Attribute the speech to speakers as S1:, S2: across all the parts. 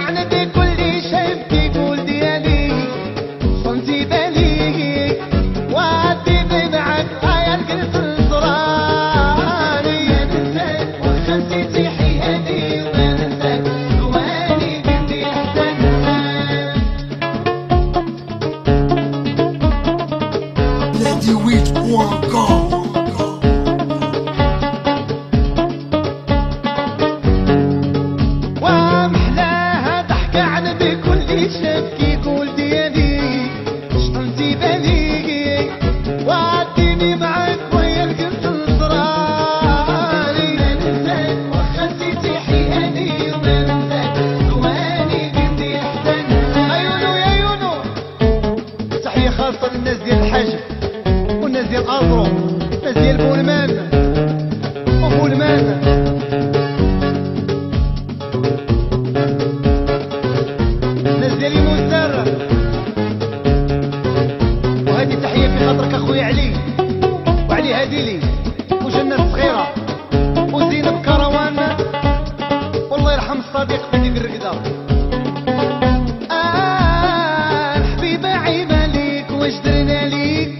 S1: كعنا بكل شيء بيقول ديالي صنتي بالي وعدي معك هيا القلب الزراني يا نساك واخا نسيتي حياتي وما ننساك ثواني قلبي حتى ننساك
S2: LadyWeed.com.
S1: ومحلاها ضحكة عن بكل شاب كيقول ديالي شطنتي بالي وعديني معاك ويا القلب الزراني ما ننساك واخا نسيتي حياتي وما ننساك ثواني قلبي حتى ننساك عيونو يا عيونو تحية خاصة للناس ديال الحاجب والناس ديال أزرو الناس ديال بولمان وبولمان الناس ديال المزار وهذه تحية في خاطرك اخويا علي وعلي هاديلي وجنة الصغيرة وزينب كروان والله يرحم الصديق في ديك الرقدة الحبيبة عيبة ليك واش درنا ليك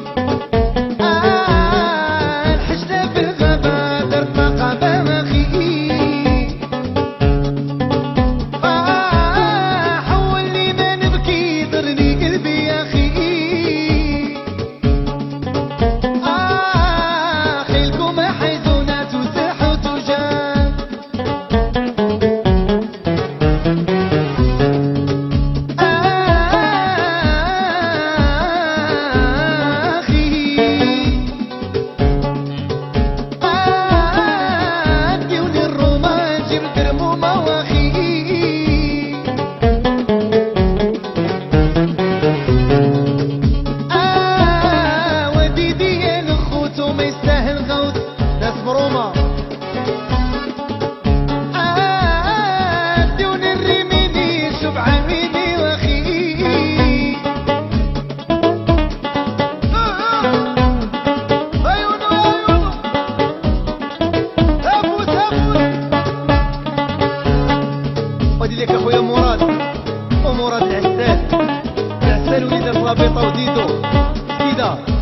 S1: الحجلة في الغابة درت مقابة مخيك حولي ما نبكي ضرني قلبي يا أخي خيلكم حيزونات وساح وتجان ديوني الرومان جبت رمومة واخي ودي ديال الخوت وما يستاهل غوت ناس مرومة ديوني الريميني شوف عميدي واخي عيونو عيونو هبوس هبوس ودي لك اخويا مراد ومراد العسال وليد الرابطة وديدو سيدة